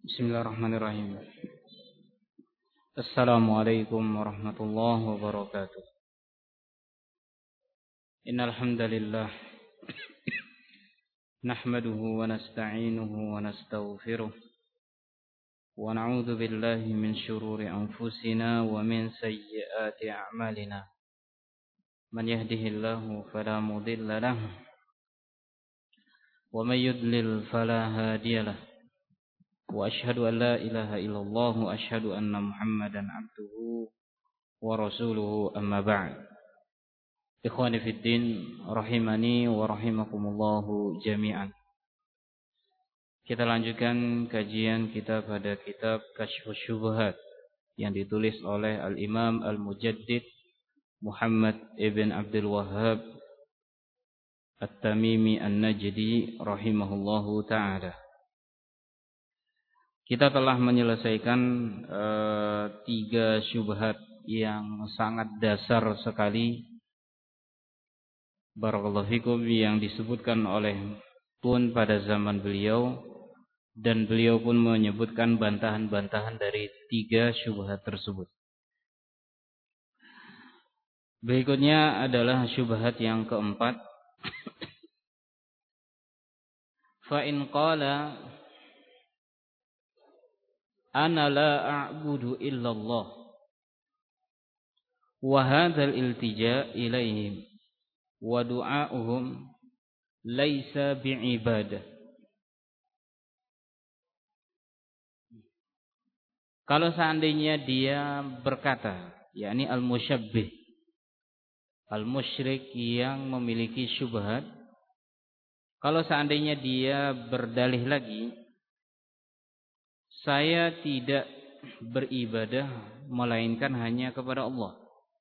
Bismillahirrahmanirrahim. Assalamualaikum warahmatullahi wabarakatuh. Innal hamdalillah nahmaduhu wa nasta'inuhu wa nastaghfiruh wa na'udzu billahi min shururi anfusina wa min sayyiati a'malina. Man yahdihillahu fala mudilla lahu wa may yudlil fala hadiyalah. Wa ashhadu an la ilaha illallah wa ashhadu anna Muhammadan abduhu wa rasuluhu amma ba'd. Ikhwani fid din rahimani wa rahimakumullahu jami'an. Kita lanjutkan kajian kita pada kitab Kasyfus Syubhat yang ditulis oleh Al-Imam Al-Mujaddid Muhammad ibn Abdul Wahhab At-Tamimi An-Najdi rahimahullahu ta'ala. Kita telah menyelesaikan 3 syubhat yang sangat dasar sekali, barakallahu fikum, yang disebutkan oleh pun pada zaman beliau, dan beliau pun menyebutkan bantahan-bantahan dari 3 syubhat tersebut. Berikutnya adalah syubhat yang keempat. Fa in qala ana la a'budu illallah wa hadzal iltija' ilaihim wa du'a'uhum laisa bi'ibadah. Kalau seandainya dia berkata, yakni al-musyabbih, al-musyrik yang memiliki syubhat, kalau seandainya dia berdalih lagi, saya tidak beribadah melainkan hanya kepada Allah.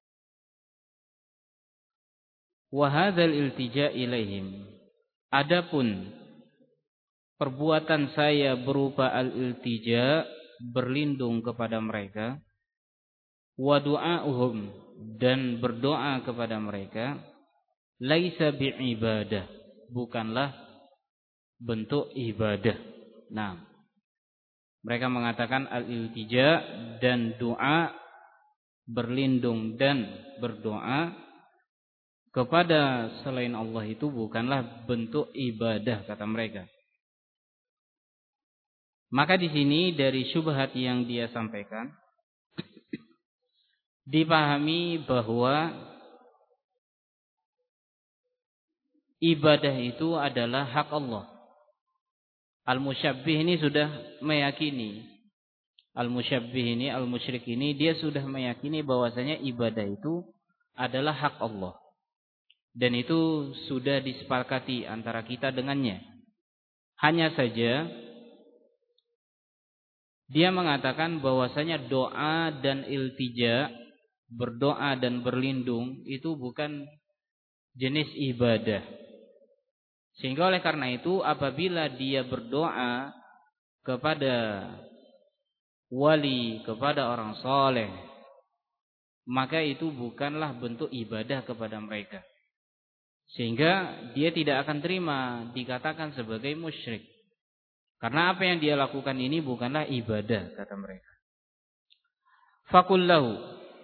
Wa hadzal iltija' ilaihim. Adapun perbuatan saya berupa al-iltija', berlindung kepada mereka, wa du'a'uhum, dan berdoa kepada mereka, laisa bi'ibadah, bukanlah bentuk ibadah. Nah, mereka mengatakan al-iltija' dan doa, berlindung dan berdoa kepada selain Allah itu bukanlah bentuk ibadah, kata mereka. Maka di sini dari syubhat yang dia sampaikan dipahami bahwa ibadah itu adalah hak Allah. Al-musyabbih ini sudah meyakini, al-musyabbih ini, al-musyrik ini, dia sudah meyakini bahwasanya ibadah itu adalah hak Allah. Dan itu sudah disepakati antara kita dengannya. Hanya saja dia mengatakan bahwasanya doa dan iltija, berdoa dan berlindung, itu bukan jenis ibadah. Sehingga oleh karena itu apabila dia berdoa kepada wali, kepada orang soleh, maka itu bukanlah bentuk ibadah kepada mereka. Sehingga dia tidak akan terima dikatakan sebagai musyrik. Karena apa yang dia lakukan ini bukanlah ibadah, kata mereka. Faqullahu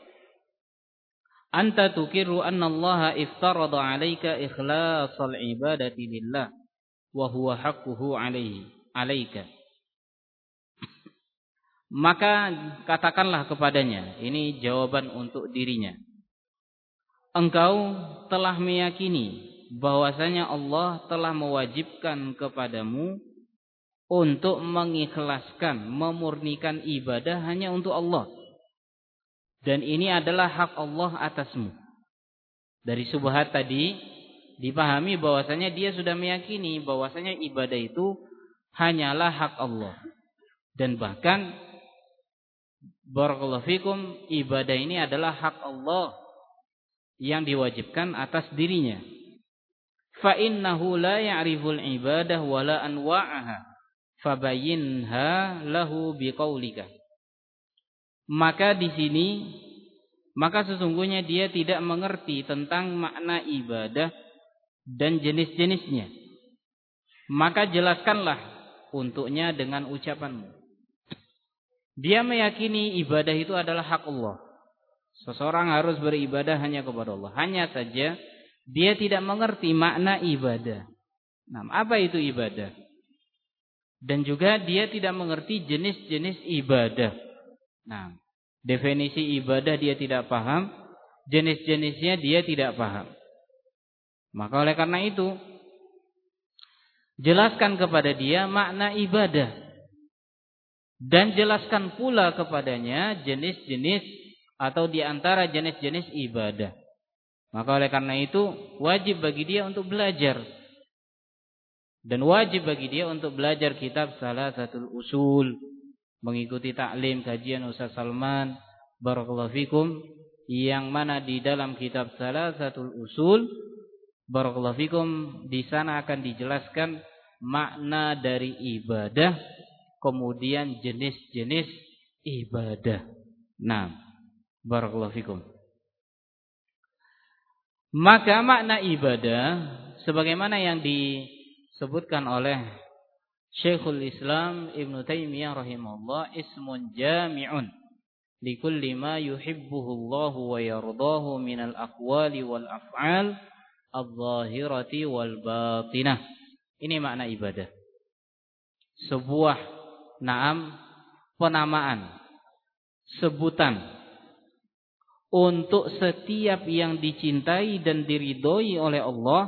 anta tuqirru anna Allah iftarada 'alaika ikhlasul ibadati lillah wa huwa haqquhu 'alaika. Maka katakanlah kepadanya, ini jawaban untuk dirinya. Engkau telah meyakini bahwasanya Allah telah mewajibkan kepadamu untuk mengikhlaskan, memurnikan ibadah hanya untuk Allah. Dan ini adalah hak Allah atasmu. Dari syubhat tadi dipahami bahwasanya dia sudah meyakini bahwasanya ibadah itu hanyalah hak Allah. Dan bahkan barakallahu fikum, ibadah ini adalah hak Allah yang diwajibkan atas dirinya. Fa innahu la ya'riful ibadah wala anwa'aha fabayyinha lahu biqaulika. Maka di sini, maka sesungguhnya dia tidak mengerti tentang makna ibadah dan jenis-jenisnya. Maka jelaskanlah untuknya dengan ucapanmu. Dia meyakini ibadah itu adalah hak Allah. Seseorang harus beribadah hanya kepada Allah. Hanya saja dia tidak mengerti makna ibadah. Nah, apa itu ibadah? Dan juga dia tidak mengerti jenis-jenis ibadah. Nah, definisi ibadah dia tidak paham, jenis-jenisnya dia tidak paham. Maka oleh karena itu, jelaskan kepada dia makna ibadah. Dan jelaskan pula kepadanya jenis-jenis atau di antara jenis-jenis ibadah. Maka oleh karena itu wajib bagi dia untuk belajar. Dan wajib bagi dia untuk belajar kitab Salasatul Usul, mengikuti taklim kajian Ustaz Salman barakallahu fikum, yang mana di dalam kitab Salasatul Usul barakallahu fikum di sana akan dijelaskan makna dari ibadah, kemudian jenis-jenis ibadah. Nah, barakallahu fikum. Maka makna ibadah sebagaimana yang disebutkan oleh Syekhul Islam Ibnu Taimiyah rahimahullah, ismun jami'un likulli ma yuhibbuhu Allah wa yardahu minal aqwali wal af'al adh-dhahirati wal batinah. Ini makna ibadah. Sebuah penamaan, sebutan untuk setiap yang dicintai dan diridhoi oleh Allah.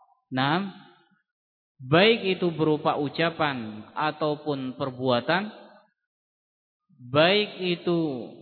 Baik itu berupa ucapan ataupun perbuatan, baik itu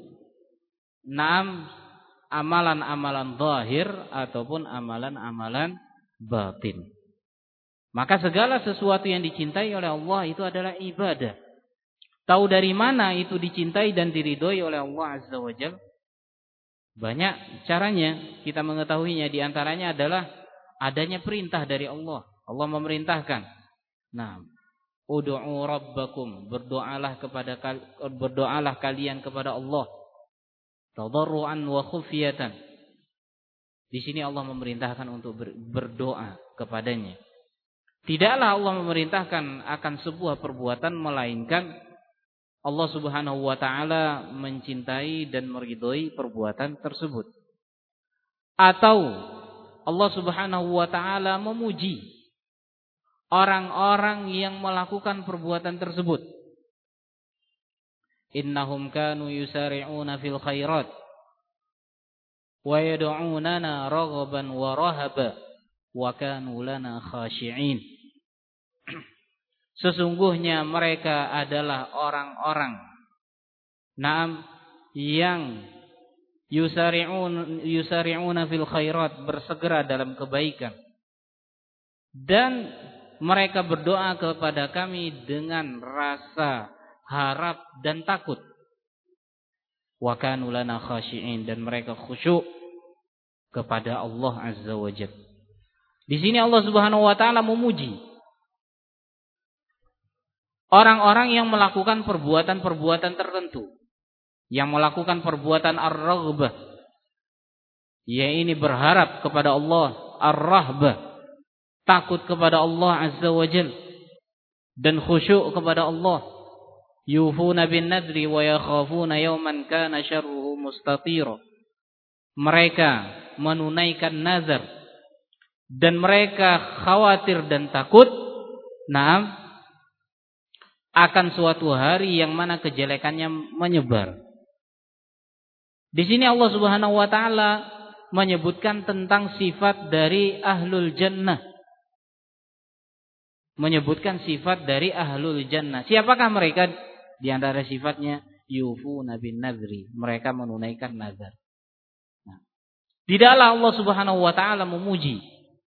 amalan-amalan zahir ataupun amalan-amalan batin. Maka segala sesuatu yang dicintai oleh Allah itu adalah ibadah. Tahu dari mana itu dicintai dan diridhoi oleh Allah Azza wa Jalla? Banyak caranya kita mengetahuinya. Di antaranya adalah adanya perintah dari Allah. Allah memerintahkan. Ud'u rabbakum, berdoalah kalian kepada Allah. Tadarruan wa khufyatan. Di sini Allah memerintahkan untuk berdoa kepadanya. Tidaklah Allah memerintahkan akan sebuah perbuatan melainkan Allah Subhanahu wa taala mencintai dan meridhoi perbuatan tersebut. Atau Allah Subhanahu wa taala memuji orang-orang yang melakukan perbuatan tersebut. Innahum kanu yusari'una fil khairat wa yad'unana raghaban wa rahaba wa kanu lana khashi'in. Sesungguhnya mereka adalah orang-orang yang yusari'una fil khairat, bersegera dalam kebaikan, dan mereka berdoa kepada kami dengan rasa harap dan takut. Wa kanu lana khashi'in, dan mereka khusyuk kepada Allah Azza wa Jalla. Di sini Allah Subhanahu wa taala memuji orang-orang yang melakukan perbuatan-perbuatan tertentu, yang melakukan perbuatan ar-raghbah, yaitu berharap kepada Allah, ar-rahbah, takut kepada Allah Azza wa Jalla, dan khusyuk kepada Allah. Yufuna bin nadri wa yakhafuna yawman kana syarruhu mustatira. Mereka menunaikan nazar dan mereka khawatir dan takut akan suatu hari yang mana kejelekannya menyebar. Di sini Allah Subhanahu wa taala menyebutkan tentang sifat dari ahlul jannah. Menyebutkan sifat dari ahlul jannah. Siapakah mereka? Di antara sifatnya yufuna bin nadri, mereka menunaikan nazar. Tidaklah Allah Subhanahu wa taala memuji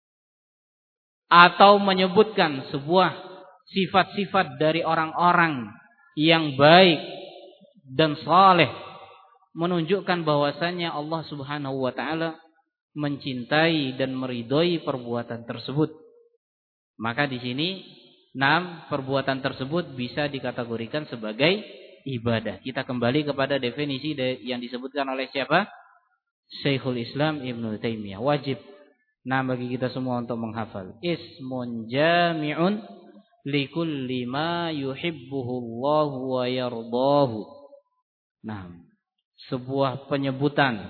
atau menyebutkan sebuah sifat-sifat dari orang-orang yang baik dan saleh, menunjukkan bahwasannya Allah Subhanahu wa taala mencintai dan meridhoi perbuatan tersebut. Maka di sini perbuatan tersebut bisa dikategorikan sebagai ibadah. Kita kembali kepada definisi yang disebutkan oleh siapa? Syekhul Islam Ibnu Taimiyah. Wajib bagi kita semua untuk menghafal. Ismun jami'un likulli ma yuhibbuhu Allah wa yardahu Nah, sebuah penyebutan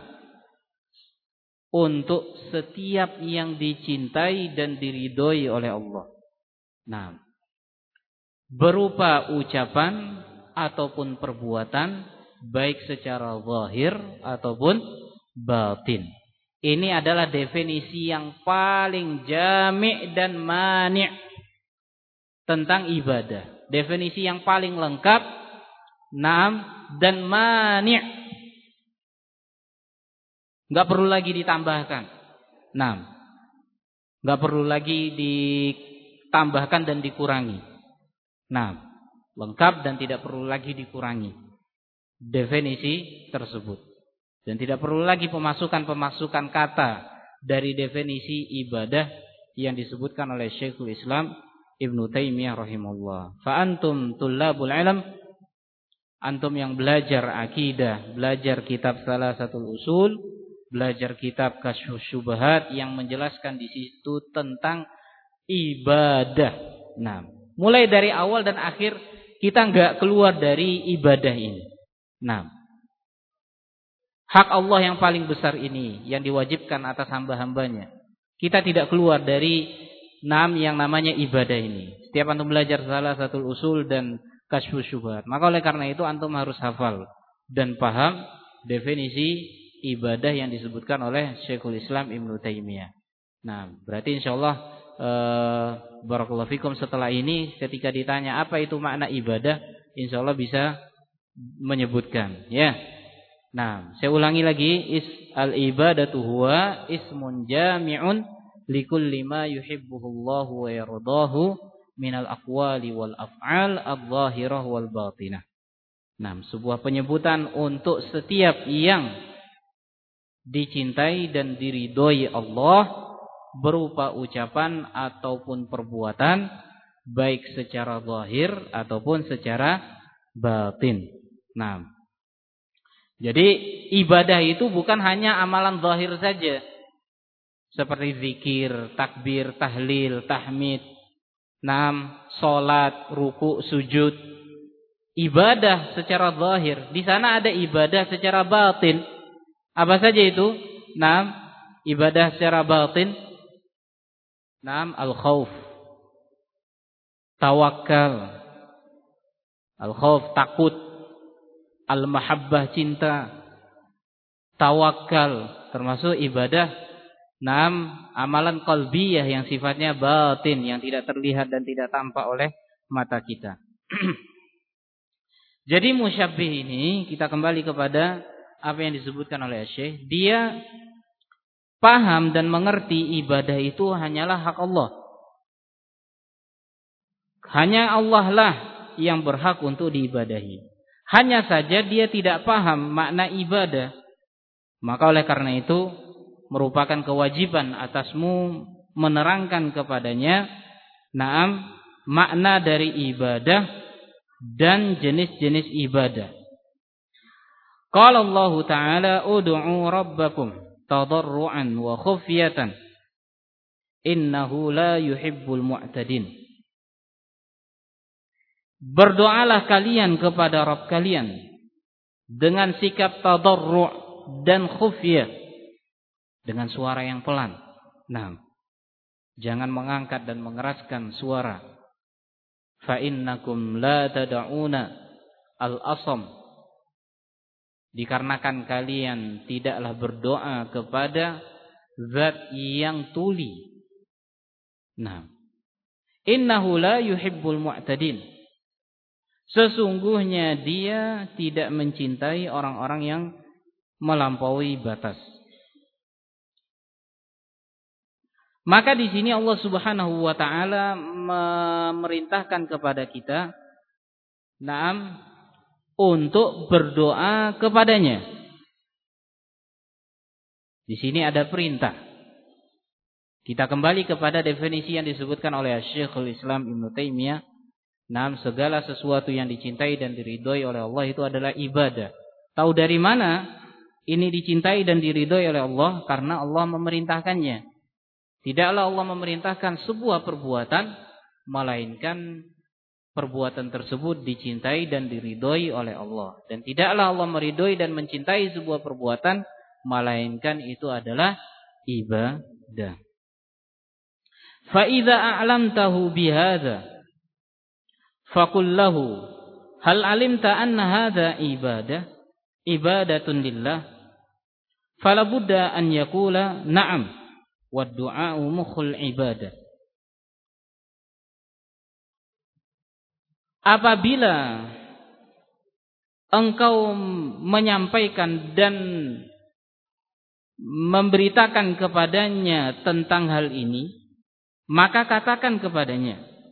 untuk setiap yang dicintai dan diridhoi oleh Allah. Nah, berupa ucapan ataupun perbuatan, baik secara zahir ataupun batin. Ini adalah definisi yang paling jami' dan mani' tentang ibadah. Definisi yang paling lengkap, dan mani'. Enggak perlu lagi ditambahkan. Enggak perlu lagi ditambahkan dan dikurangi. Lengkap dan tidak perlu lagi dikurangi definisi tersebut. Dan tidak perlu lagi pemasukan kata dari definisi ibadah yang disebutkan oleh Syekhul Islam Ibnu Taimiyah rahimahullah. Fa antum tullabul ilm, antum yang belajar akidah, belajar kitab Salasatul Usul, belajar kitab Kasyfus Syubhat yang menjelaskan di situ tentang ibadah. Mulai dari awal dan akhir kita enggak keluar dari ibadah ini. Hak Allah yang paling besar ini yang diwajibkan atas hamba-hambanya. Kita tidak keluar dari yang namanya ibadah ini. Setiap antum belajar Salasatul Usul dan Kasyfus Syubhat, maka oleh karena itu antum harus hafal dan paham definisi ibadah yang disebutkan oleh Syekhul Islam Ibnu Taimiyah. Berarti insyaallah barakallahu fikum setelah ini ketika ditanya apa itu makna ibadah, insyaallah bisa menyebutkan, ya. Saya ulangi lagi, al-ibadatu huwa ismun jami'un likulli ma yuhibbuhullahu wa yardahu minal aqwali wal af'al adh-dhahirah wal batinah. Sebuah penyebutan untuk setiap yang dicintai dan diridhoi Allah berupa ucapan ataupun perbuatan, baik secara zahir ataupun secara batin. Jadi ibadah itu bukan hanya amalan zahir saja, seperti zikir, takbir, tahlil, tahmid, salat, ruku, sujud. Ibadah secara zahir. Di sana ada ibadah secara batin. Apa saja itu? Ibadah secara batin. Al-khauf, tawakal, al-khauf takut, al-mahabbah cinta, tawakal termasuk ibadah amalan qalbiyah yang sifatnya batin, yang tidak terlihat dan tidak tampak oleh mata kita. Jadi musyabbih ini kita kembali kepada apa yang disebutkan oleh Syekh. Dia paham dan mengerti ibadah itu hanyalah hak Allah. Hanya Allah lah yang berhak untuk diibadahi. Hanya saja dia tidak paham makna ibadah. Maka oleh karena itu merupakan kewajiban atasmu menerangkan kepadanya makna dari ibadah dan jenis-jenis ibadah. Qala Allah Ta'ala ud'u rabbakum tadarruan wa khufyatan innahu la yuhibbul mu'tadin. Berdoalah kalian kepada Rabb kalian dengan sikap tadarru' dan khufyah, dengan suara yang pelan. Jangan mengangkat dan mengeraskan suara. Fa innakum la tad'una al-asam. Dikarenakan kalian tidaklah berdoa kepada zat yang tuli. Innahu la yuhibbul mu'tadin. Sesungguhnya dia tidak mencintai orang-orang yang melampaui batas. Maka di sini Allah Subhanahu wa taala memerintahkan kepada kita untuk berdoa kepadanya. Di sini ada perintah. Kita kembali kepada definisi yang disebutkan oleh Syekhul Islam Ibnu Taimiyah. Segala sesuatu yang dicintai dan diridhoi oleh Allah itu adalah ibadah. Tahu dari mana ini dicintai dan diridhoi oleh Allah? Karena Allah memerintahkannya. Tidaklah Allah memerintahkan sebuah perbuatan melainkan perbuatan tersebut dicintai dan diridhoi oleh Allah. Dan tidaklah Allah meridhoi dan mencintai sebuah perbuatan melainkan itu adalah ibadah. Fa idza a'lamtahu bihadza faqul lahu hal alimta anna hadza ibadatun lillah fala budda an yaqula na'am wad du'a'u mukhul ibadah. Apabila engkau menyampaikan dan memberitakan kepadanya tentang hal ini, maka katakan kepadanya,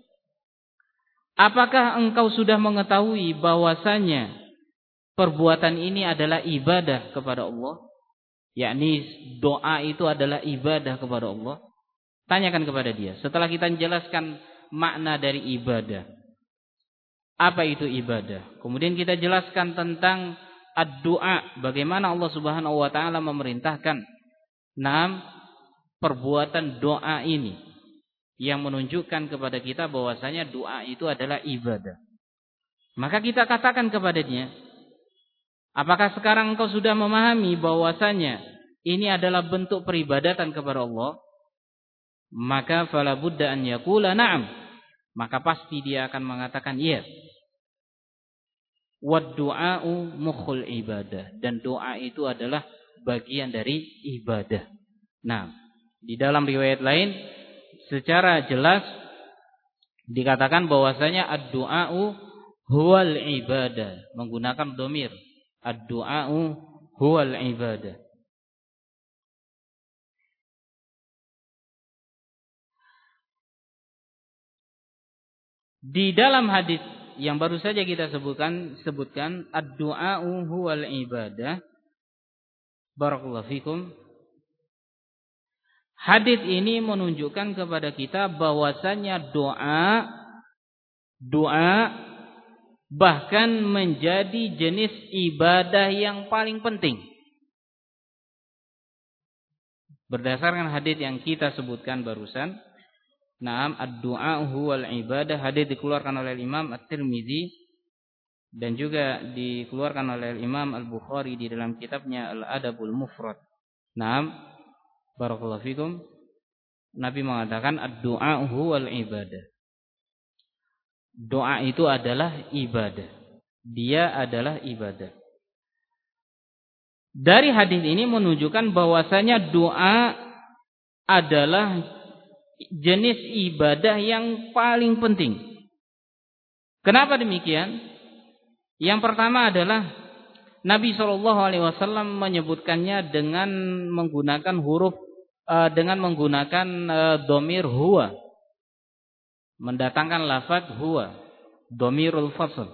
apakah engkau sudah mengetahui bahwasanya perbuatan ini adalah ibadah kepada Allah? Yakni doa itu adalah ibadah kepada Allah. Tanyakan kepada dia. Setelah kita menjelaskan makna dari ibadah, apa itu ibadah? Kemudian kita jelaskan tentang ad-du'a, bagaimana Allah Subhanahu wa taala memerintahkan perbuatan doa ini yang menunjukkan kepada kita bahwasanya doa itu adalah ibadah. Maka kita katakan kepadanya, apakah sekarang engkau sudah memahami bahwasanya ini adalah bentuk peribadatan kepada Allah? Maka fala budda an yaqula na'am. Maka pasti dia akan mengatakan iya. Wad du'a'u mukhul ibadah, dan doa itu adalah bagian dari ibadah. Nah, di dalam riwayat lain secara jelas dikatakan bahwasanya ad-du'a'u huwal ibadah, menggunakan dhamir. Ad-du'a'u huwal ibadah. Di dalam hadis yang baru saja kita sebutkan ad-du'a'u huwal ibadah. Barakallahu fikum. Hadis ini menunjukkan kepada kita bahwasanya doa bahkan menjadi jenis ibadah yang paling penting. Berdasarkan hadis yang kita sebutkan barusan, Naam ad-du'a huwal ibadah, hadis dikeluarkan oleh Imam At-Tirmizi dan juga dikeluarkan oleh Imam Al-Bukhari di dalam kitabnya Al-Adabul Mufrad. Naam, barakallahu fikum. Nabi mengatakan ad-du'a huwal ibadah. Doa itu adalah ibadah. Dia adalah ibadah. Dari hadis ini menunjukkan bahwasanya doa adalah jenis ibadah yang paling penting. Kenapa demikian? Yang pertama adalah Nabi SAW menyebutkannya dengan menggunakan huruf, dengan menggunakan dhamir huwa, mendatangkan lafaz huwa, dhamirul fasl.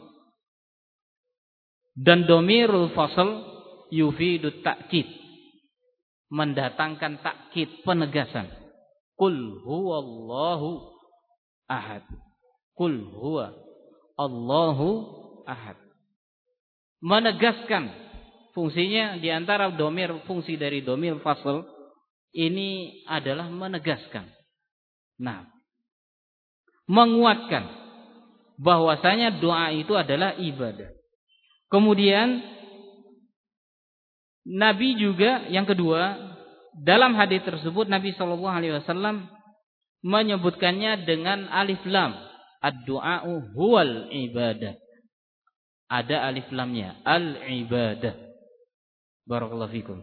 Dan dhamirul fasl yufidu ta'kid, mendatangkan takkid, penegasan. Qul huwallahu ahad. Qul huwa Allahu ahad. Menegaskan fungsinya di antara dhamir, fungsi dari dhamir fasl ini adalah menegaskan. Nah, menguatkan bahwasanya doa itu adalah ibadah. Kemudian Nabi juga yang kedua, dalam hadis tersebut Nabi SAW menyebutkannya dengan alif lam. Ad-du'a'u huwal ibadah. Ada alif lamnya, al-ibadah. Barakallahu fikum.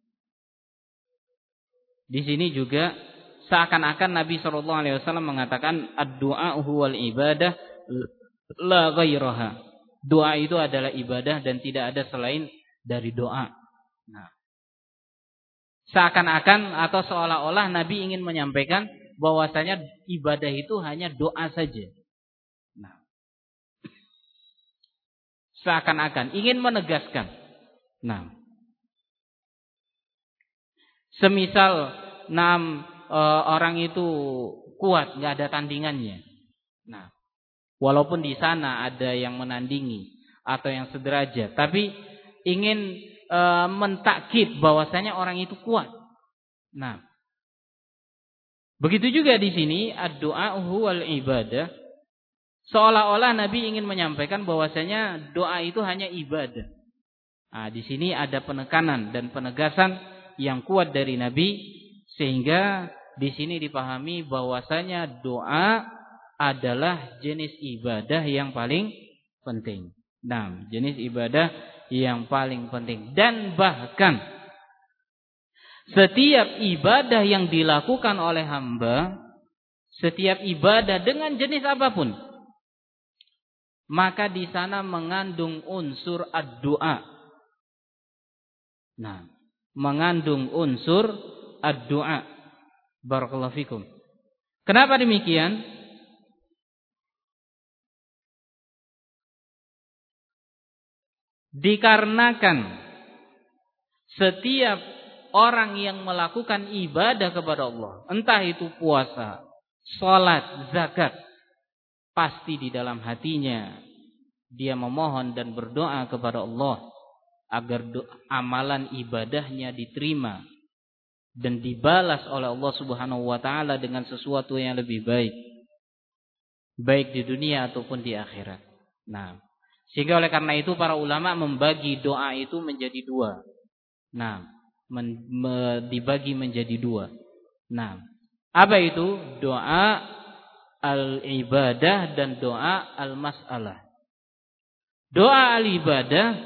Di sini juga seakan-akan Nabi SAW mengatakan ad-du'a'u huwal ibadah la ghairaha. Doa itu adalah ibadah dan tidak ada selain dari doa. Nah, seakan-akan atau seolah-olah Nabi ingin menyampaikan bahwasanya ibadah itu hanya doa saja. Nah, seakan-akan ingin menegaskan. Nah, semisal orang itu kuat, nggak ada tandingannya. Nah, walaupun di sana ada yang menandingi atau yang sederajat, tapi ingin mentakkid bahwasanya orang itu kuat. Nah, begitu juga di sini ad-du'a huwal ibadah. Seolah-olah Nabi ingin menyampaikan bahwasanya doa itu hanya ibadah. Nah, di sini ada penekanan dan penegasan yang kuat dari Nabi, sehingga di sini dipahami bahwasanya doa adalah jenis ibadah yang paling penting. Nah, jenis ibadah yang paling penting. Dan bahkan setiap ibadah yang dilakukan oleh hamba, setiap ibadah dengan jenis apapun, maka di sana mengandung unsur ad-du'a. Nah, mengandung unsur ad-du'a. Barakallahu fikum. Kenapa demikian? Dikarenakan setiap orang yang melakukan ibadah kepada Allah, entah itu puasa, salat, zakat, pasti di dalam hatinya dia memohon dan berdoa kepada Allah agar amalan ibadahnya diterima dan dibalas oleh Allah Subhanahu wa taala dengan sesuatu yang lebih baik, baik di dunia ataupun di akhirat. Nah, sehingga oleh karena itu para ulama membagi doa itu menjadi dua. Nah, dibagi menjadi dua. Nah, apa itu? Doa al-ibadah dan doa al-mas'alah. Doa al-ibadah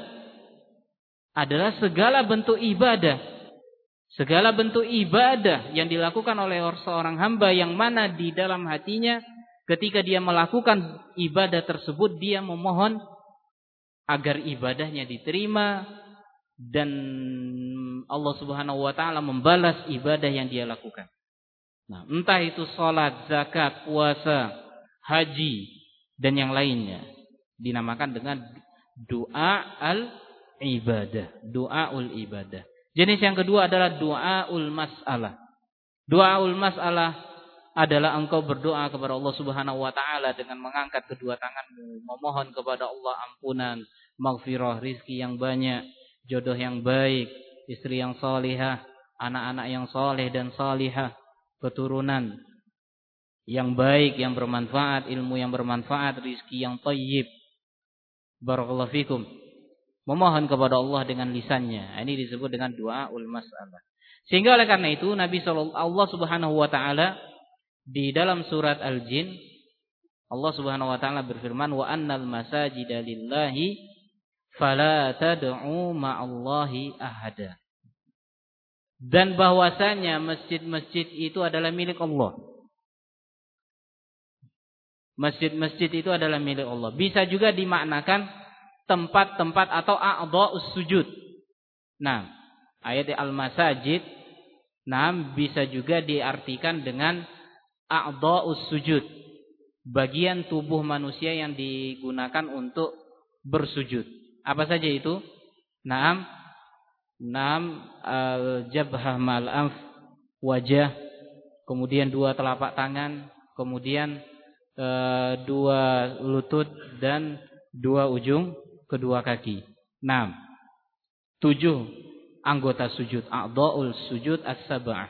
adalah segala bentuk ibadah. Segala bentuk ibadah yang dilakukan oleh seorang hamba yang mana di dalam hatinya ketika dia melakukan ibadah tersebut dia memohon agar ibadahnya diterima dan Allah Subhanahu wa taala membalas ibadah yang dia lakukan. Nah, entah itu salat, zakat, puasa, haji dan yang lainnya dinamakan dengan doa al-ibadah, doaul ibadah. Jenis yang kedua adalah doaul mas'alah. Doaul mas'alah adalah engkau berdoa kepada Allah Subhanahu wa taala dengan mengangkat kedua tanganmu, memohon kepada Allah ampunan, maghfirah, rizki yang banyak, jodoh yang baik, istri yang salihah, anak-anak yang saleh dan salihah, keturunan yang baik, yang bermanfaat, ilmu yang bermanfaat, rizki yang thayyib. Barakallahu fikum. Memohon kepada Allah dengan lisannya. Ini disebut dengan doaul mas'alah. Sehingga oleh karena itu Allah Subhanahu wa taala di dalam surat Al-Jin, Allah Subhanahu wa taala berfirman, "Wa annal masajida lillahi fala tad'u ma'allahi ahada." Dan bahwasanya masjid-masjid itu adalah milik Allah. Masjid-masjid itu adalah milik Allah. Bisa juga dimaknakan tempat-tempat atau a'dha'us sujud. Nah, ayat al-masajid bisa juga diartikan dengan a'dha'us sujud. Bagian tubuh manusia yang digunakan untuk bersujud. Apa saja itu? Al-jabhah mal anf, wajah, kemudian dua telapak tangan, kemudian dua lutut dan dua ujung kedua kaki. 7 anggota sujud, a'dha'ul sujud as-sab'ah.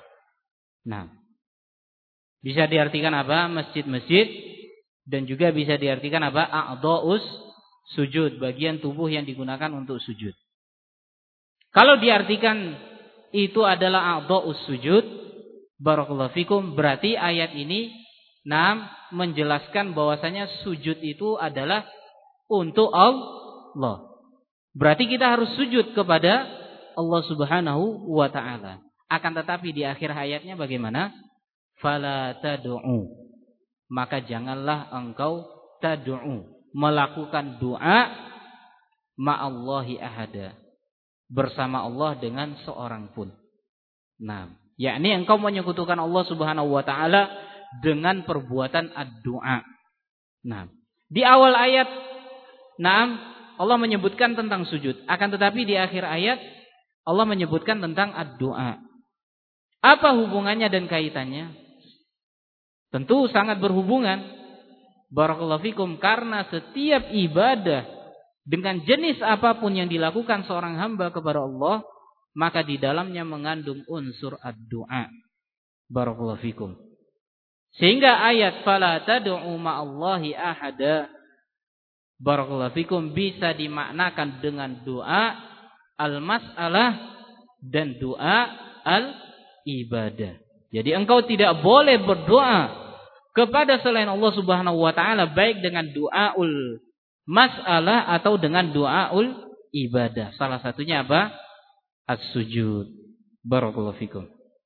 Bisa diartikan apa? Masjid-masjid, dan juga bisa diartikan apa? A'dha'us sujud, bagian tubuh yang digunakan untuk sujud. Kalau diartikan itu adalah a'dha'us sujud, barakallahu fikum, berarti ayat ini menjelaskan bahwasanya sujud itu adalah untuk Allah. Berarti kita harus sujud kepada Allah Subhanahu wa taala. Akan tetapi di akhir ayatnya bagaimana? Fala tad'u. Maka janganlah engkau tad'u, melakukan doa ma'allahi ahada, bersama Allah dengan seorang pun. Yakni engkau menyekutukan Allah Subhanahu wa taala dengan perbuatan ad-du'a. Di awal ayat Allah menyebutkan tentang sujud, akan tetapi di akhir ayat Allah menyebutkan tentang ad-du'a. Apa hubungannya dan kaitannya? Tentu sangat berhubungan. Barakallahu fikum, karena setiap ibadah dengan jenis apapun yang dilakukan seorang hamba kepada Allah, maka di dalamnya mengandung unsur ad-du'a. Barakallahu fikum. Sehingga ayat fala tad'u ma'allahi ahada, barakallahu fikum, bisa dimaknakan dengan doa al-mas'alah dan doa al-ibadah. Jadi engkau tidak boleh berdoa kepada selain Allah Subhanahu wa taala baik dengan doaul mas'alah atau dengan doaul ibadah. Salah satunya apa? As-sujud. Barakallahu fikum.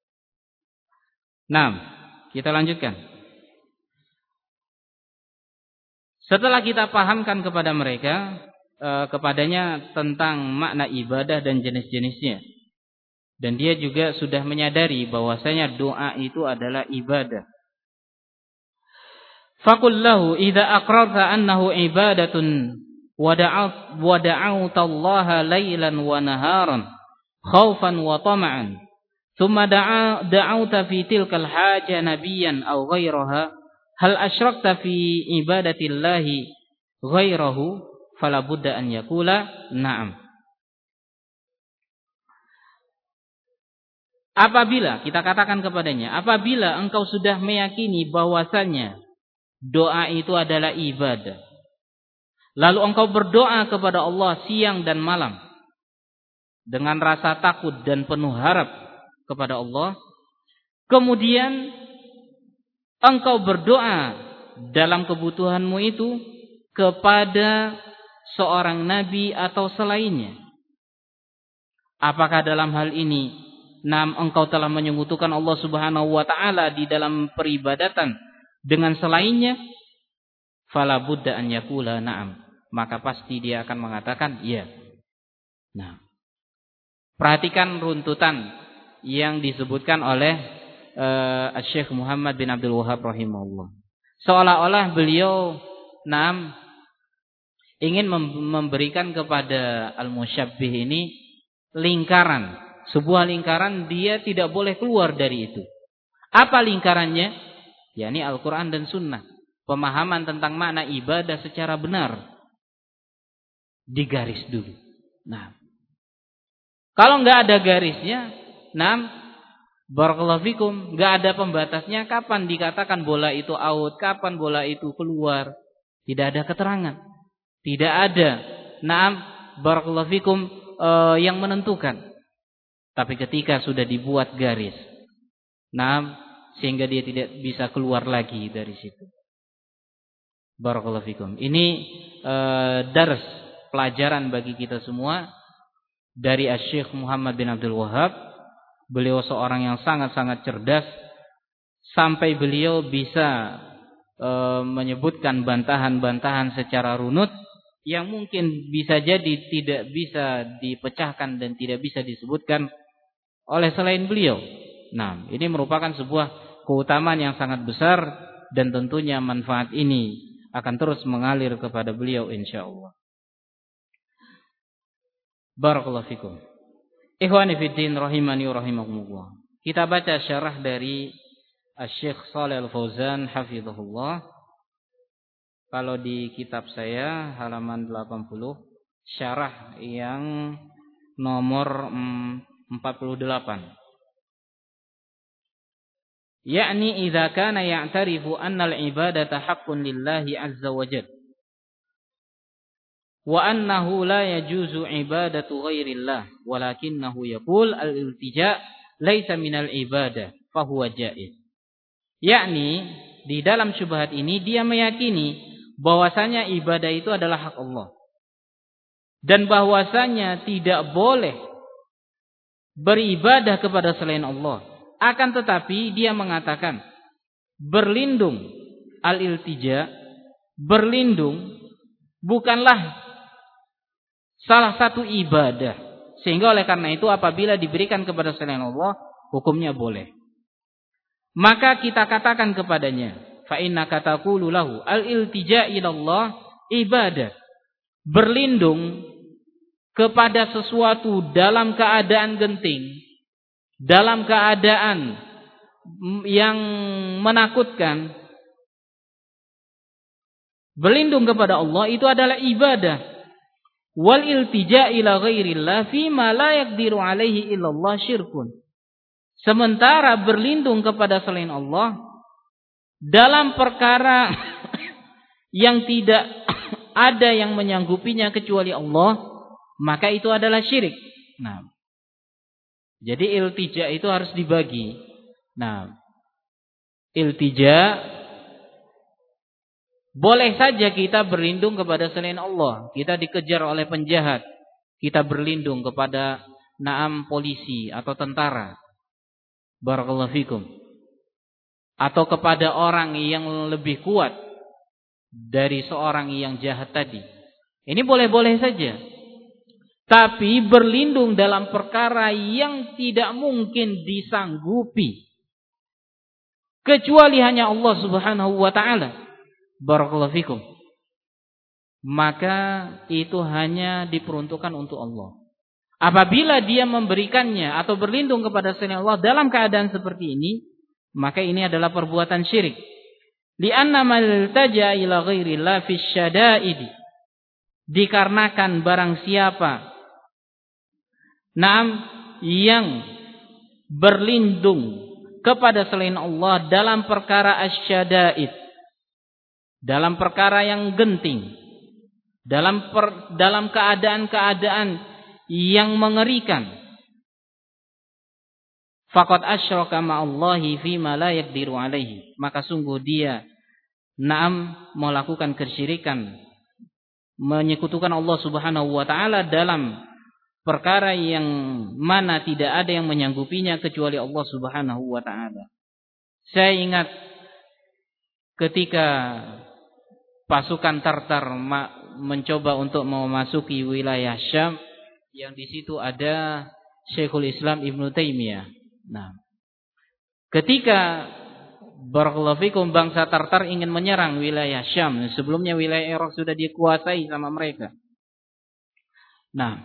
Nah, kita lanjutkan. Setelah kita pahamkan kepada mereka, kepadanya tentang makna ibadah dan jenis-jenisnya, dan dia juga sudah menyadari bahwasanya doa itu adalah ibadah. Faqul lahu idza aqrarta annahu ibadatun wa da'awta Allah lailan wa naharan khaufan wa tama'an thumma da'awta fi tilkal haja nabiyyan aw ghairaha hal asyrakta fi ibadatillahi ghairahu fala budda an yaqula na'am. Apabila kita katakan kepadanya, apabila engkau sudah meyakini bahwasannya doa itu adalah ibadah, lalu engkau berdoa kepada Allah siang dan malam dengan rasa takut dan penuh harap kepada Allah, kemudian engkau berdoa dalam kebutuhanmu itu kepada seorang nabi atau selainnya, apakah dalam hal ini engkau telah menyekutukan Allah Subhanahu wa taala di dalam peribadatan dengan selainnya? Fala budda an yaqula na'am, maka pasti dia akan mengatakan ya. Nah, perhatikan runtutan yang disebutkan oleh Syekh Muhammad bin Abdul Wahhab rahimahullah. Seolah-olah beliau ingin memberikan kepada al-musyabbih ini lingkaran, sebuah lingkaran, dia tidak boleh keluar dari itu. Apa lingkarannya? yakni Al-Quran dan Sunnah. Pemahaman tentang makna ibadah secara benar digaris dulu. Nah, kalau nggak ada garisnya, barakallahu fikum, nggak ada pembatasnya, kapan dikatakan bola itu out, kapan bola itu keluar, tidak ada keterangan, tidak ada, barakallahu fikum, yang menentukan. Tapi ketika sudah dibuat garis, sehingga dia tidak bisa keluar lagi dari situ. Barakallahu fikum. Ini dars, pelajaran bagi kita semua dari Syekh Muhammad bin Abdul Wahhab. Beliau seorang yang sangat-sangat cerdas, sampai beliau bisa menyebutkan bantahan-bantahan secara runut yang mungkin bisa jadi tidak bisa dipecahkan dan tidak bisa disebutkan oleh selain beliau. Nah, ini merupakan sebuah keutamaan yang sangat besar, dan tentunya manfaat ini akan terus mengalir kepada beliau insyaallah. Barakallahu fikum. Ikhwani fiddin rahimani wa rahimakumullah. Kita baca syarah dari Syekh Shalih Al-Fauzan hafizahullah. Kalau di kitab saya halaman 80, syarah yang nomor 48. Yakni idza kana ya'tarifu anna al-ibadata haqqun lillahi azza wa jalla wa annahu la yajuzu ibadatu ghairillah walakinahu yaqul al-iltija' laisa minal ibadah fa huwa jaiz. Yakni di dalam syubhat ini dia meyakini bahwasanya ibadah itu adalah hak Allah, dan bahwasanya tidak boleh beribadah kepada selain Allah. Akan tetapi dia mengatakan berlindung, al-iltija, berlindung bukanlah salah satu ibadah. Sehingga oleh karena itu apabila diberikan kepada selain Allah, hukumnya boleh. Maka kita katakan kepadanya, fa innaka taqulu lahu al-iltija ilallah ibadah. Berlindung kepada sesuatu dalam keadaan genting, dalam keadaan yang menakutkan, berlindung kepada Allah itu adalah ibadah. Wal iltija ila ghairillah fima la yaqdiru alaihi illallah syirkun. Sementara berlindung kepada selain Allah dalam perkara yang tidak ada yang menyanggupinya kecuali Allah, maka itu adalah syirik. Nah, jadi iltija itu harus dibagi. Nah, iltija boleh saja kita berlindung kepada selain Allah. Kita dikejar oleh penjahat, kita berlindung kepada polisi atau tentara. Barakallahu fikum. Atau kepada orang yang lebih kuat dari seorang yang jahat tadi. Ini boleh-boleh saja. Tapi berlindung dalam perkara yang tidak mungkin disanggupi kecuali hanya Allah Subhanahu wa taala. Barakallahu fikum. Maka itu hanya diperuntukkan untuk Allah. Apabila dia memberikannya atau berlindung kepada selain Allah dalam keadaan seperti ini, maka ini adalah perbuatan syirik. Li'anna man iltaja ila ghairillah fi syada'id. Dikarenakan barang siapa yang berlindung kepada selain Allah dalam perkara asyada'id, dalam perkara yang genting, dalam keadaan-keadaan yang mengerikan, faqad asyraka ma'allahi fima la yaqdiru alaihi, maka sungguh dia melakukan kesyirikan, menyekutukan Allah Subhanahu wa taala dalam perkara yang mana tidak ada yang menyanggupinya kecuali Allah Subhanahu wa taala. Saya ingat ketika pasukan Tartar mencoba untuk memasuki wilayah Syam, yang di situ ada Syekhul Islam Ibnu Taimiyah. Nah, ketika barakallahu fikum bangsa Tartar ingin menyerang wilayah Syam, sebelumnya wilayah Irak sudah dikuasai sama mereka. Nah,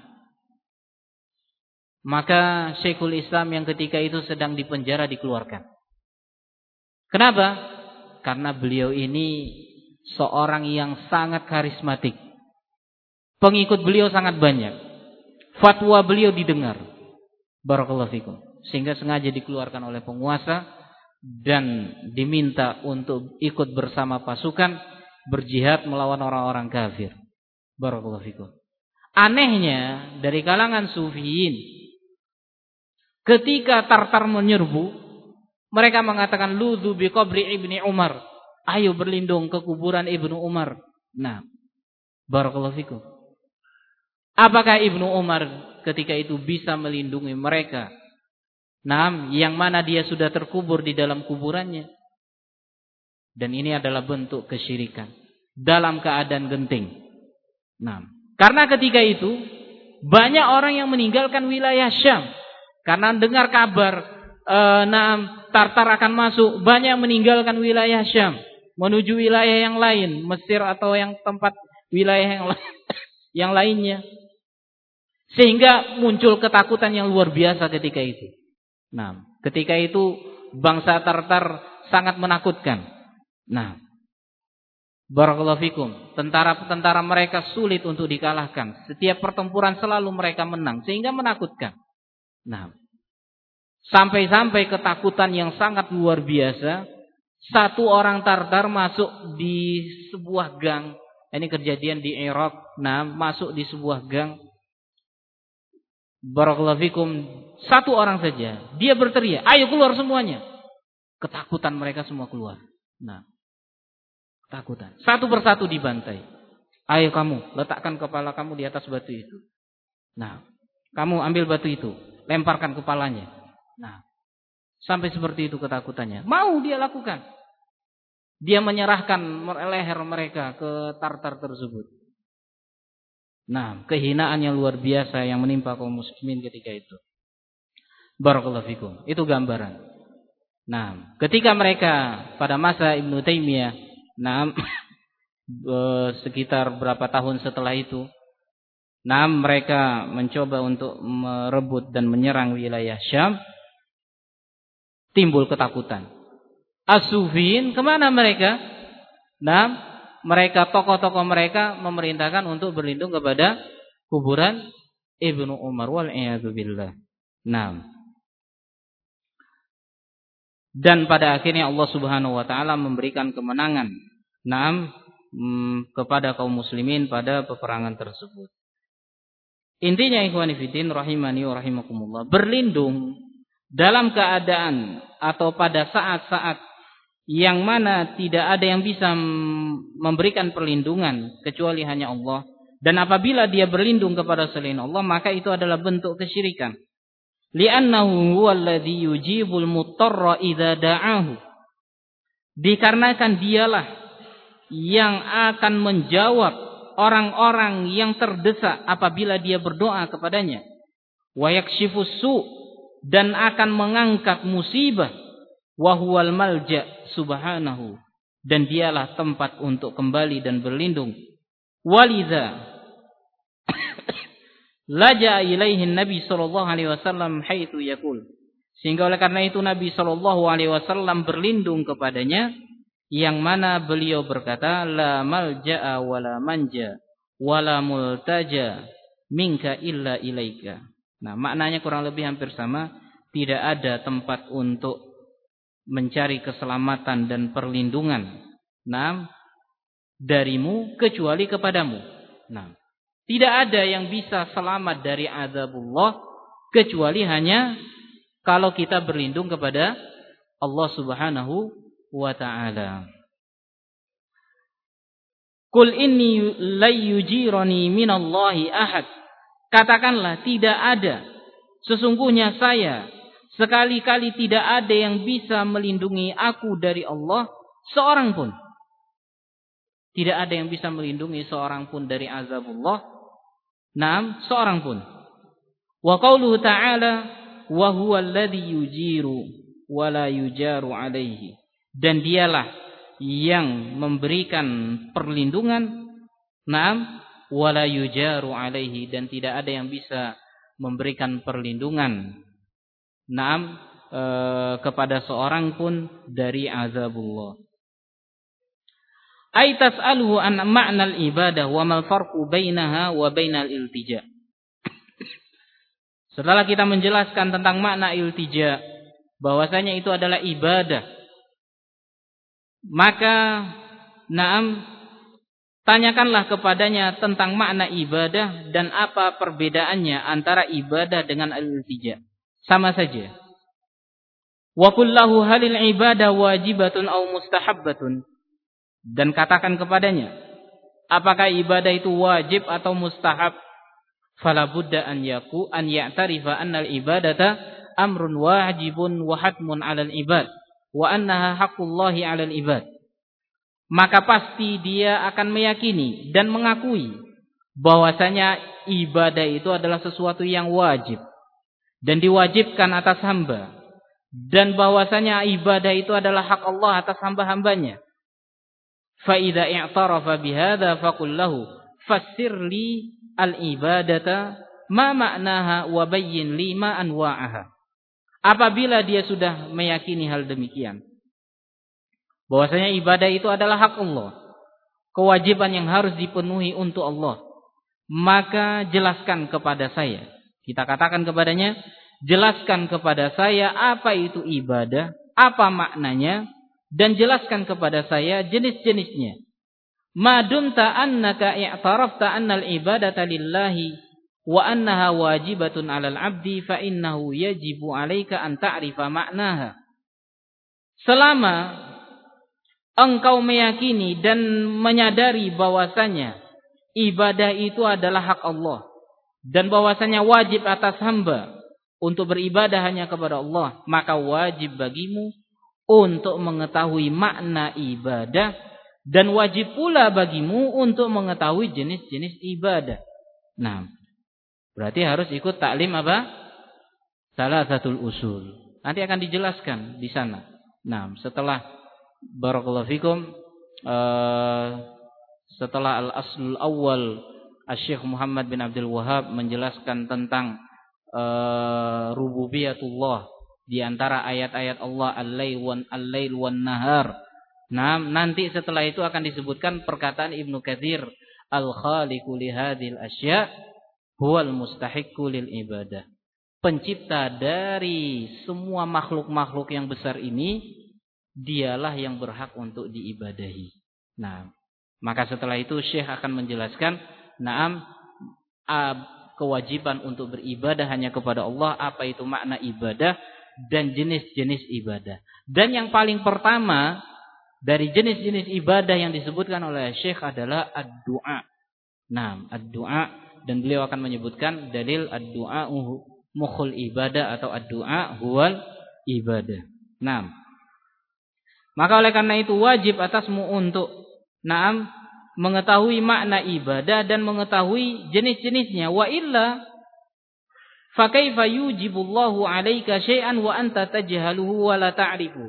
maka Syekhul Islam yang ketika itu sedang dipenjara dikeluarkan. Kenapa? Karena beliau ini seorang yang sangat karismatik. Pengikut beliau sangat banyak. Fatwa beliau didengar. Barakallahu fikum. Sehingga sengaja dikeluarkan oleh penguasa dan diminta untuk ikut bersama pasukan berjihad melawan orang-orang kafir. Barakallahu fikum. Anehnya dari kalangan sufiyin, ketika Tartar menyerbu, mereka mengatakan ludzu bi qabri Ibni Umar. Ayo berlindung ke kuburan Ibnu Umar. Nah, barakallahu fikum. Apakah Ibnu Umar ketika itu bisa melindungi mereka? Nah, yang mana dia sudah terkubur di dalam kuburannya. Dan ini adalah bentuk kesyirikan dalam keadaan genting. Nah, karena ketika itu banyak orang yang meninggalkan wilayah Syam karena dengar kabar Tartar akan masuk, banyak meninggalkan wilayah Syam menuju wilayah yang lain, Mesir atau yang tempat wilayah yang lainnya. Sehingga muncul ketakutan yang luar biasa ketika itu. Nah, ketika itu bangsa Tartar sangat menakutkan. Nah, barakallahu fikum, tentara-tentara mereka sulit untuk dikalahkan. Setiap pertempuran selalu mereka menang, sehingga menakutkan. Nah, sampai-sampai ketakutan yang sangat luar biasa, satu orang Tartar masuk di sebuah gang. Ini kejadian di Irak. Nah, masuk di sebuah gang. Barakallahu fikum, satu orang saja. Dia berteriak, ayo keluar semuanya. Ketakutan mereka semua keluar. Nah, ketakutan. Satu persatu dibantai. Ayo kamu, letakkan kepala kamu di atas batu itu. Nah, kamu ambil batu itu, lemparkan kepalanya. Nah, sampai seperti itu ketakutannya. Mau dia lakukan. Dia menyerahkan leher mereka ke Tartar tersebut. Nah, kehinaan yang luar biasa yang menimpa kaum muslimin ketika itu. Barakallahu fikum. Itu gambaran. Nah, ketika mereka pada masa Ibnu Taimiyah, sekitar berapa tahun setelah itu, mereka mencoba untuk merebut dan menyerang wilayah Syam, timbul ketakutan. As-Sufiyin kemana mereka? Mereka, tokoh-tokoh mereka memerintahkan untuk berlindung kepada kuburan Ibnu Umar wal iyadu billah. Nah, dan pada akhirnya Allah Subhanahu wa taala memberikan kemenangan kepada kaum muslimin pada peperangan tersebut. Intinya ikhwani fillah rahimani wa rahimakumullah, berlindung dalam keadaan atau pada saat-saat yang mana tidak ada yang bisa memberikan perlindungan kecuali hanya Allah, dan apabila dia berlindung kepada selain Allah maka itu adalah bentuk kesyirikan. Li'annahu huwallazi yujibul muttarra idza da'ahu. Dikarenakan dialah yang akan menjawab orang-orang yang terdesak apabila dia berdoa kepadanya. Wa yakshifus su, dan akan mengangkat musibah. Wa huwal malja subhanahu, dan dialah tempat untuk kembali dan berlindung. Walidza laja ilaihi Nabi sallallahu alaihi wasallam haitsu yaqul, sehingga oleh karena itu Nabi sallallahu alaihi wasallam berlindung kepadanya, yang mana beliau berkata, la malja'a wala manja wala multaja minka illa ilaika. Nah, maknanya kurang lebih hampir sama, tidak ada tempat untuk mencari keselamatan dan perlindungan darimu kecuali kepadamu. Nah, tidak ada yang bisa selamat dari azabullah kecuali hanya kalau kita berlindung kepada Allah Subhanahu wa ta'ala. Qul inni la yujirani minallahi ahad. Katakanlah, tidak ada, sesungguhnya saya sekali-kali tidak ada yang bisa melindungi aku dari Allah seorang pun. Tidak ada yang bisa melindungi seorang pun dari azabullah. Seorang pun. Wa qauluhu ta'ala wa huwa alladhi yujiru wa la yujaru alaihi. Dan dialah yang memberikan perlindungan, wa la yujaru alaihi, dan tidak ada yang bisa memberikan perlindungan kepada seorang pun dari azabullah. Ay tas'aluhu an ma'nal ibadah wa mal farqu bainaha wa bainal iltija. Setelah kita menjelaskan tentang makna iltija, bahwasanya itu adalah ibadah, maka tanyakanlah kepadanya tentang makna ibadah dan apa perbedaannya antara ibadah dengan al-iltija. Sama saja. Wa kullahu halil ibadah wajibatun aw mustahabbatun. Dan katakan kepadanya, apakah ibadah itu wajib atau mustahab? Fala budda an ya'tarifa anna al-ibadata amrun wajibun wa hatmun 'alal ibad wa annaha haqqullahi 'alal ibad. Maka pasti dia akan meyakini dan mengakui bahwasanya ibadah itu adalah sesuatu yang wajib dan diwajibkan atas hamba, dan bahwasanya ibadah itu adalah hak Allah atas hamba-hambanya. Fa idza i'tarafa bihadza faqul lahu fassir li al-ibadata ma ma'naha wa bayyin li ma anwa'aha. Apabila dia sudah meyakini hal demikian, bahwasanya ibadah itu adalah hak Allah, kewajiban yang harus dipenuhi untuk Allah, maka jelaskan kepada saya. Kita katakan kepadanya, jelaskan kepada saya apa itu ibadah, apa maknanya, dan jelaskan kepada saya jenis-jenisnya. Ma dumta annaka i'tarafta annal ibadata lillahi wa annaha wajibatun 'alal 'abdi fa innahu yajibu 'alaika an ta'rifa ma'naha. Selama engkau meyakini dan menyadari bahwasanya ibadah itu adalah hak Allah dan bahwasanya wajib atas hamba untuk beribadah hanya kepada Allah, maka wajib bagimu untuk mengetahui makna ibadah, dan wajib pula bagimu untuk mengetahui jenis-jenis ibadah. Nah, berarti harus ikut taklim apa? Salasatul usul. Nanti akan dijelaskan di sana. Nah, setelah barakallahu fikum, setelah al-aslul awal, Syekh Muhammad bin Abdul Wahhab menjelaskan tentang rububiyatullah di antara ayat-ayat Allah, al-lail wan nahar. Nah, nanti setelah itu akan disebutkan perkataan Ibnu Katsir, al-khaliqu li hadhil asya' huwal mustahiqqu lil ibadah. pencipta dari semua makhluk-makhluk yang besar ini, dialah yang berhak untuk diibadahi. Nah, maka setelah itu Syekh akan menjelaskan, kewajiban untuk beribadah hanya kepada Allah, apa itu makna ibadah dan jenis-jenis ibadah. Dan yang paling pertama dari jenis-jenis ibadah yang disebutkan oleh Syekh adalah ad-du'a. Nah, ad-du'a, dan beliau akan menyebutkan dalil ad-du'a mukhul ibadah atau ad-du'a huwal ibadah. Nah, maka oleh karena itu wajib atasmu untuk mengetahui makna ibadah dan mengetahui jenis-jenisnya. Wa illa fa kaifa yujibullahu 'alaika syai'an wa anta tajhaluhu wa la ta'rifu.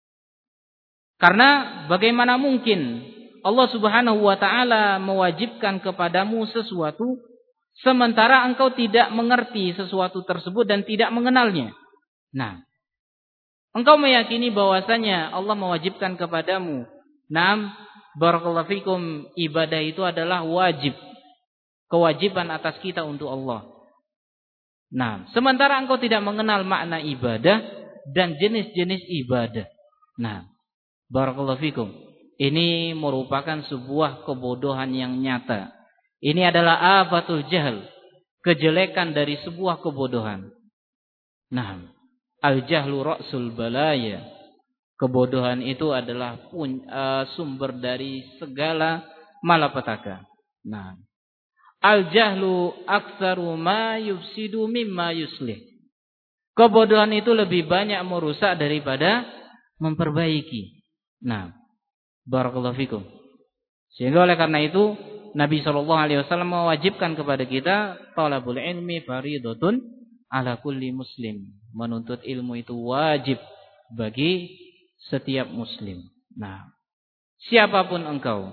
Karena bagaimana mungkin Allah Subhanahu wa taala mewajibkan kepadamu sesuatu sementara engkau tidak mengerti sesuatu tersebut dan tidak mengenalnya. Nah, engkau meyakini bahwasanya Allah mewajibkan kepadamu, barakallahu fikum, ibadah itu adalah wajib, kewajiban atas kita untuk Allah. Nah, sementara engkau tidak mengenal makna ibadah dan jenis-jenis ibadah. Nah, barakallahu fikum, ini merupakan sebuah kebodohan yang nyata. Ini adalah afatul jahl, kejelekan dari sebuah kebodohan. Nah, al-jahlu ra'sul balaya. Kebodohan itu adalah sumber dari segala malapetaka. Nah, al-jahlu aktsaru ma yufsidu mimma yuslih. Kebodohan itu lebih banyak merusak daripada memperbaiki. Nah, barakallahu fikum. Sehingga oleh karena itu Nabi SAW mewajibkan kepada kita talabul ilmi fardhatun ala kulli muslim. Menuntut ilmu itu wajib bagi setiap muslim. Nah, siapapun engkau,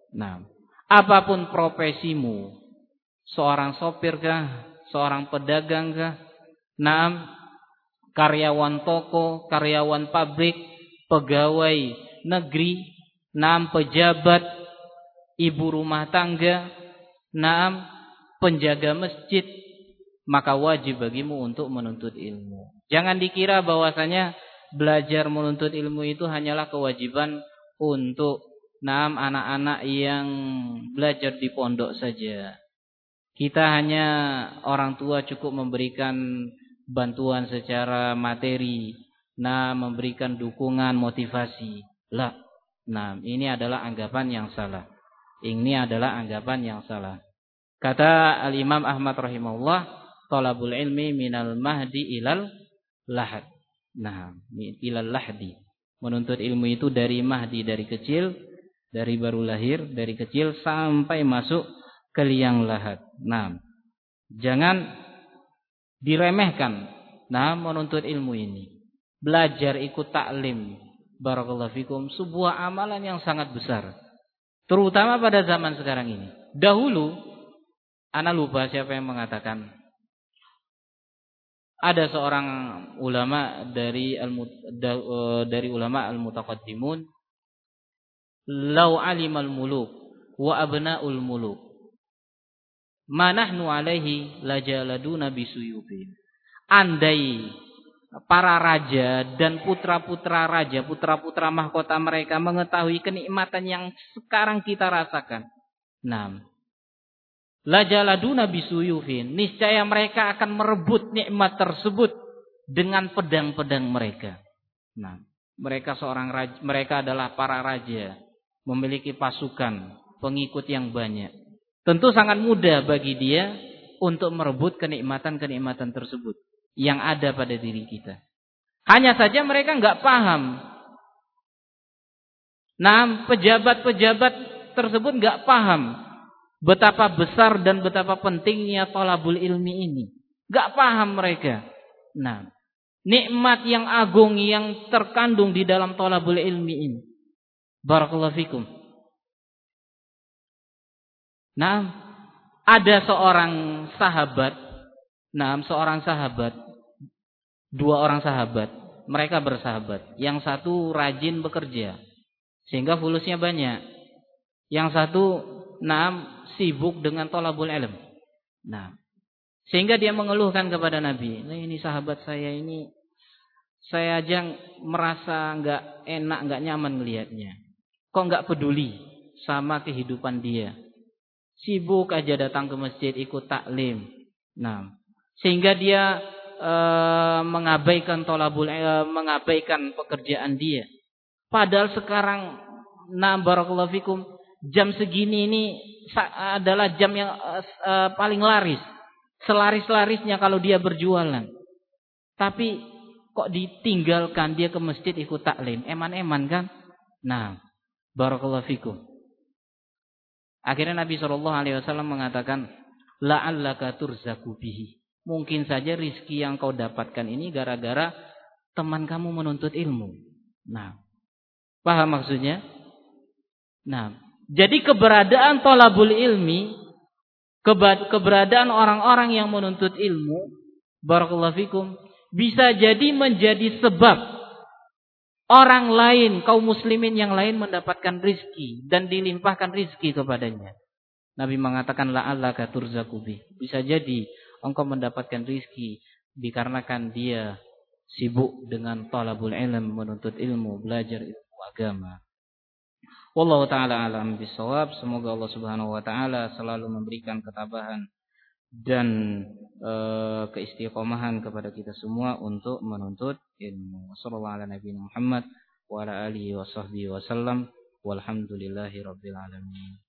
apapun profesimu, seorang sopir kah, seorang pedagang kah, karyawan toko, karyawan pabrik, pegawai negeri, pejabat, ibu rumah tangga, penjaga masjid, maka wajib bagimu untuk menuntut ilmu. Jangan dikira bahwasanya belajar menuntut ilmu itu hanyalah kewajiban untuk anak-anak yang belajar di pondok saja. Kita hanya orang tua cukup memberikan bantuan secara materi, memberikan dukungan, motivasi. Lah, ini adalah anggapan yang salah. Ini adalah anggapan yang salah. Kata Al-Imam Ahmad rahimahullah, talabul ilmi minal mahdi ilal lahad. Ilal lahdi. Menuntut ilmu itu dari mahdi, dari kecil, dari baru lahir, dari kecil sampai masuk ke liang lahat. Jangan diremehkan menuntut ilmu ini. Belajar ikut taklim, barakallahu fikum, sebuah amalan yang sangat besar. Terutama pada zaman sekarang ini. Dahulu, ana lupa siapa yang mengatakan, ada seorang ulama dari ulama al-mutaqaddimun, "Lau alimal muluk wa abnaul muluk, ma nahnu alaihi lajaladuna bisuyufin." Andai para raja dan putra-putra raja, putra-putra mahkota mereka mengetahui kenikmatan yang sekarang kita rasakan, lajaladuna bisuyufin, niscaya mereka akan merebut nikmat tersebut dengan pedang-pedang mereka. Mereka mereka adalah para raja, memiliki pasukan, pengikut yang banyak. Tentu sangat mudah bagi dia untuk merebut kenikmatan-kenikmatan tersebut yang ada pada diri kita. Hanya saja mereka enggak paham. Pejabat-pejabat tersebut enggak paham betapa besar dan betapa pentingnya thalabul ilmi ini. Enggak paham mereka. Nikmat yang agung yang terkandung di dalam thalabul ilmi ini. Barakallahu fikum. Ada seorang sahabat, dua orang sahabat, mereka bersahabat. Yang satu rajin bekerja, sehingga fulusnya banyak. Yang satu sibuk dengan thalabul ilm. Sehingga dia mengeluhkan kepada Nabi, "Nah, ini sahabat saya ini, saya aja merasa enggak enak, enggak nyaman melihatnya. Kok enggak peduli sama kehidupan dia? Sibuk aja datang ke masjid ikut taklim." Nah, sehingga dia mengabaikan pekerjaan dia. Padahal sekarang, barakallahu fikum, jam segini ini adalah jam yang paling laris. Selaris-larisnya kalau dia berjualan. Tapi kok ditinggalkan dia ke masjid ikut taklim. Eman-eman kan? Nah, barakallahu fikum. Akhirnya Nabi SAW mengatakan, la'allaka turzaku bihi. Mungkin saja rizki yang kau dapatkan ini gara-gara teman kamu menuntut ilmu. Nah, paham maksudnya? Nah, jadi keberadaan thalabul ilmi, keberadaan orang-orang yang menuntut ilmu, barakallahu fikum, bisa jadi menjadi sebab orang lain, kaum muslimin yang lain mendapatkan rizki dan dilimpahkan rizki kepadanya. Nabi mengatakan la'allaka turzaku bih. Bisa jadi engkau mendapatkan rizki dikarenakan dia sibuk dengan thalabul ilm, menuntut ilmu, belajar ilmu agama. Wallahu ta'ala alam bisawab. Semoga Allah subhanahu wa ta'ala selalu memberikan ketabahan dan keistiqomahan kepada kita semua untuk menuntut ilmu. Sallallahu ala nabiyina Muhammad wa ala alihi wa sahbihi wa sallam. Walhamdulillahi rabbil alamin.